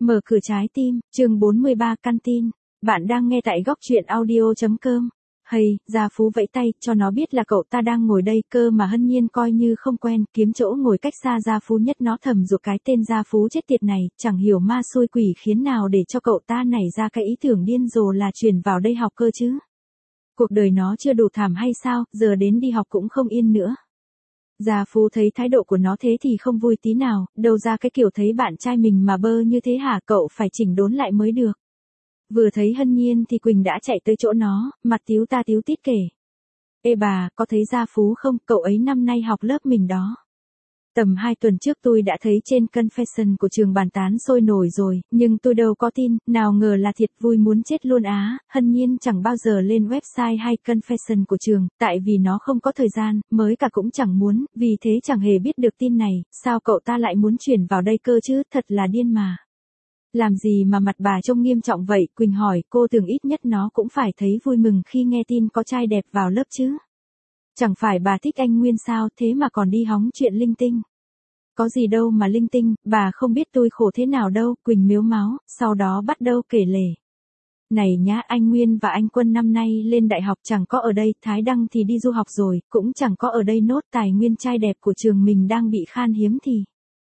Mở cửa trái tim, chương 43 căn tin. Bạn đang nghe tại góc truyện audio.com. Hay, Gia Phú vẫy tay, cho nó biết là cậu ta đang ngồi đây, cơ mà Hân Nhiên coi như không quen, kiếm chỗ ngồi cách xa Gia Phú nhất, nó thầm giục cái tên Gia Phú chết tiệt này, chẳng hiểu ma xui quỷ khiến nào để cho cậu ta nảy ra cái ý tưởng điên rồ là chuyển vào đây học cơ chứ. Cuộc đời nó chưa đủ thảm hay sao, giờ đến đi học cũng không yên nữa. Gia Phú thấy thái độ của nó thế thì không vui tí nào, đâu ra cái kiểu thấy bạn trai mình mà bơ như thế hả, cậu phải chỉnh đốn lại mới được. Vừa thấy Hân Nhiên thì Quỳnh đã chạy tới chỗ nó, mặt tíu ta tíu tít kể. Ê bà, có thấy Gia Phú không, cậu ấy năm nay học lớp mình đó. Tầm 2 tuần trước tôi đã thấy trên confession của trường bàn tán sôi nổi rồi, nhưng tôi đâu có tin, nào ngờ là thiệt, vui muốn chết luôn á. Hân Nhiên chẳng bao giờ lên website hay confession của trường, tại vì nó không có thời gian, mới cả cũng chẳng muốn, vì thế chẳng hề biết được tin này, sao cậu ta lại muốn chuyển vào đây cơ chứ, thật là điên mà. Làm gì mà mặt bà trông nghiêm trọng vậy, Quỳnh hỏi, cô tưởng ít nhất nó cũng phải thấy vui mừng khi nghe tin có trai đẹp vào lớp chứ. Chẳng phải bà thích anh Nguyên sao, thế mà còn đi hóng chuyện linh tinh. Có gì đâu mà linh tinh, bà không biết tôi khổ thế nào đâu, Quỳnh mếu máo, sau đó bắt đầu kể lể. Này nhá, anh Nguyên và anh Quân năm nay lên đại học chẳng có ở đây, Thái Đăng thì đi du học rồi, cũng chẳng có ở đây nốt, tài nguyên trai đẹp của trường mình đang bị khan hiếm thì.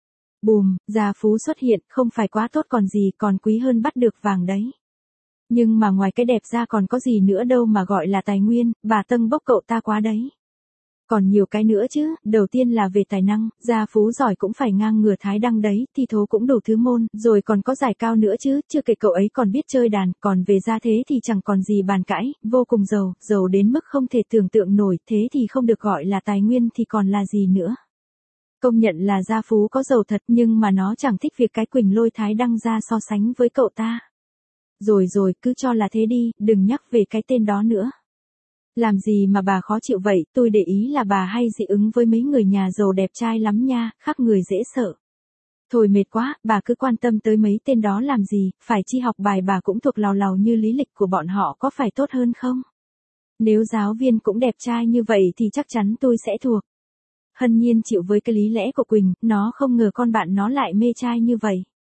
Bùm, Gia Phú xuất hiện, không phải quá tốt còn gì, còn quý hơn bắt được vàng đấy. Nhưng mà ngoài cái đẹp ra còn có gì nữa đâu mà gọi là tài nguyên, bà tâng bốc cậu ta quá đấy. Còn nhiều cái nữa chứ, đầu tiên là về tài năng, Gia Phú giỏi cũng phải ngang ngửa Thái Đăng đấy, thi thố cũng đủ thứ môn, rồi còn có giải cao nữa chứ, chưa kể cậu ấy còn biết chơi đàn, còn về gia thế thì chẳng còn gì bàn cãi, vô cùng giàu, giàu đến mức không thể tưởng tượng nổi, thế thì không được gọi là tài nguyên thì còn là gì nữa. Công nhận là Gia Phú có giàu thật, nhưng mà nó chẳng thích việc cái Quỳnh lôi Thái Đăng ra so sánh với cậu ta. Rồi rồi, cứ cho là thế đi, đừng nhắc về cái tên đó nữa. Làm gì mà bà khó chịu vậy, tôi để ý là bà hay dị ứng với mấy người nhà giàu đẹp trai lắm nha, khác người dễ sợ. Thôi mệt quá, bà cứ quan tâm tới mấy tên đó làm gì, phải chi học bài bà cũng thuộc lào lào như lý lịch của bọn họ có phải tốt hơn không? Nếu giáo viên cũng đẹp trai như vậy thì chắc chắn tôi sẽ thuộc. Hân Nhiên chịu với cái lý lẽ của Quỳnh, nó không ngờ con bạn nó lại mê trai như vậy.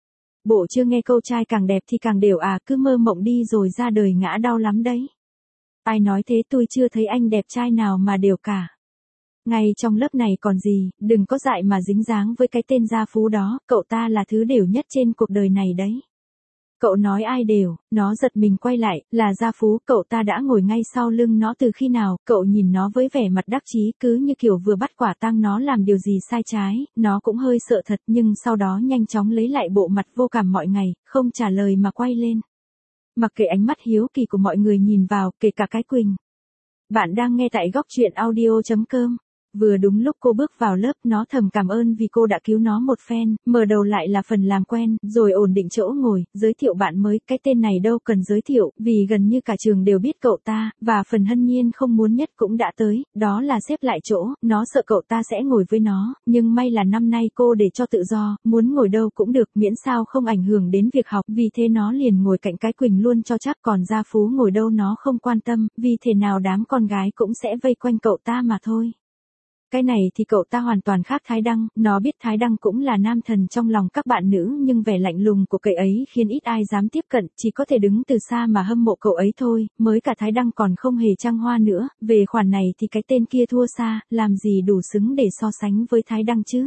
Bộ chưa nghe câu trai càng đẹp thì càng đều à, cứ mơ mộng đi rồi ra đời ngã đau lắm đấy. Ai nói thế, tôi chưa thấy anh đẹp trai nào mà đều cả. Ngay trong lớp này còn gì, đừng có dại mà dính dáng với cái tên Gia Phú đó, cậu ta là thứ đều nhất trên cuộc đời này đấy. Cậu nói ai đều, nó giật mình quay lại, là Gia Phú, cậu ta đã ngồi ngay sau lưng nó từ khi nào, cậu nhìn nó với vẻ mặt đắc chí cứ như kiểu vừa bắt quả tang nó làm điều gì sai trái, nó cũng hơi sợ thật nhưng sau đó nhanh chóng lấy lại bộ mặt vô cảm mọi ngày, không trả lời mà quay lên. Mặc kệ ánh mắt hiếu kỳ của mọi người nhìn vào, kể cả cái Quỳnh. Bạn đang nghe tại góc truyện audio.com. Vừa đúng lúc cô bước vào lớp, nó thầm cảm ơn vì cô đã cứu nó một phen, mở đầu lại là phần làm quen, rồi ổn định chỗ ngồi, giới thiệu bạn mới, cái tên này đâu cần giới thiệu, vì gần như cả trường đều biết cậu ta, và phần Hân Nhiên không muốn nhất cũng đã tới, đó là xếp lại chỗ, nó sợ cậu ta sẽ ngồi với nó, nhưng may là năm nay cô để cho tự do, muốn ngồi đâu cũng được, miễn sao không ảnh hưởng đến việc học, vì thế nó liền ngồi cạnh cái Quỳnh luôn cho chắc, còn Gia Phú ngồi đâu nó không quan tâm, vì thế nào đám con gái cũng sẽ vây quanh cậu ta mà thôi. Cái này thì cậu ta hoàn toàn khác Thái Đăng, nó biết Thái Đăng cũng là nam thần trong lòng các bạn nữ nhưng vẻ lạnh lùng của cậu ấy khiến ít ai dám tiếp cận, chỉ có thể đứng từ xa mà hâm mộ cậu ấy thôi, mới cả Thái Đăng còn không hề trăng hoa nữa, về khoản này thì cái tên kia thua xa, làm gì đủ xứng để so sánh với Thái Đăng chứ.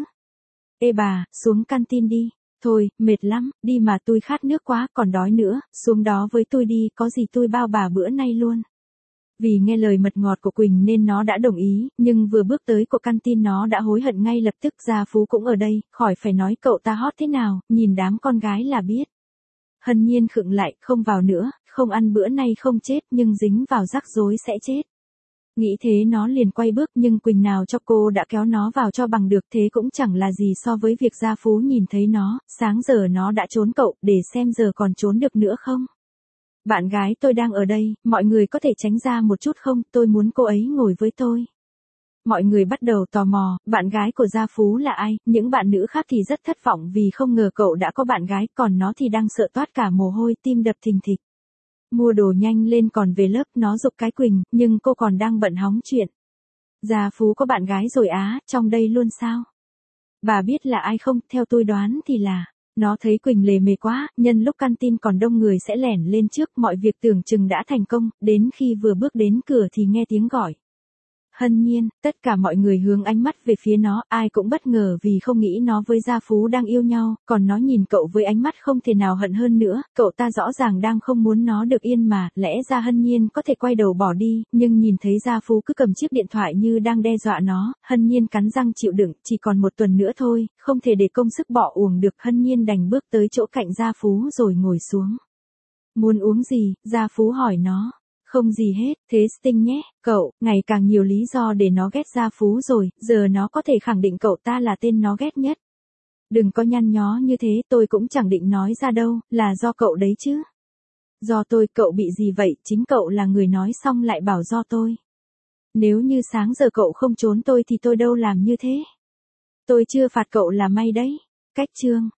Ê bà, xuống canteen đi. Thôi, mệt lắm, đi mà tôi khát nước quá, còn đói nữa, xuống đó với tôi đi, có gì tôi bao bà bữa nay luôn. Vì nghe lời mật ngọt của Quỳnh nên nó đã đồng ý, nhưng vừa bước tới của canteen nó đã hối hận ngay lập tức. Gia Phú cũng ở đây, khỏi phải nói cậu ta hot thế nào, nhìn đám con gái là biết. Hân Nhiên khựng lại, không vào nữa, không ăn bữa nay không chết nhưng dính vào rắc rối sẽ chết. Nghĩ thế nó liền quay bước nhưng Quỳnh nào cho cô đã kéo nó vào cho bằng được, thế cũng chẳng là gì so với việc Gia Phú nhìn thấy nó, sáng giờ nó đã trốn cậu, để xem giờ còn trốn được nữa không. Bạn gái tôi đang ở đây, mọi người có thể tránh ra một chút không, tôi muốn cô ấy ngồi với tôi. Mọi người bắt đầu tò mò, bạn gái của Gia Phú là ai, những bạn nữ khác thì rất thất vọng vì không ngờ cậu đã có bạn gái, còn nó thì đang sợ toát cả mồ hôi, tim đập thình thịch. Mua đồ nhanh lên còn về lớp, nó giục cái Quỳnh, nhưng cô còn đang bận hóng chuyện. Gia Phú có bạn gái rồi á, trong đây luôn sao? Bà biết là ai không, theo tôi đoán thì là Nó thấy Quỳnh lề mề quá, nhân lúc canteen còn đông người sẽ lẻn lên trước, mọi việc tưởng chừng đã thành công, đến khi vừa bước đến cửa thì nghe tiếng gọi. Hân Nhiên, tất cả mọi người hướng ánh mắt về phía nó, ai cũng bất ngờ vì không nghĩ nó với Gia Phú đang yêu nhau, còn nó nhìn cậu với ánh mắt không thể nào hận hơn nữa, cậu ta rõ ràng đang không muốn nó được yên mà, lẽ ra Hân Nhiên có thể quay đầu bỏ đi, nhưng nhìn thấy Gia Phú cứ cầm chiếc điện thoại như đang đe dọa nó, Hân Nhiên cắn răng chịu đựng, chỉ còn một tuần nữa thôi, không thể để công sức bỏ uổng được, Hân Nhiên đành bước tới chỗ cạnh Gia Phú rồi ngồi xuống. Muốn uống gì? Gia Phú hỏi nó. Không gì hết, thế Sting nhé, cậu, ngày càng nhiều lý do để nó ghét Gia Phú rồi, giờ nó có thể khẳng định cậu ta là tên nó ghét nhất. Đừng có nhăn nhó như thế, tôi cũng chẳng định nói ra đâu, là do cậu đấy chứ. Do tôi, cậu bị gì vậy, chính cậu là người nói xong lại bảo do tôi. Nếu như sáng giờ cậu không trốn tôi thì tôi đâu làm như thế. Tôi chưa phạt cậu là may đấy. Cách chương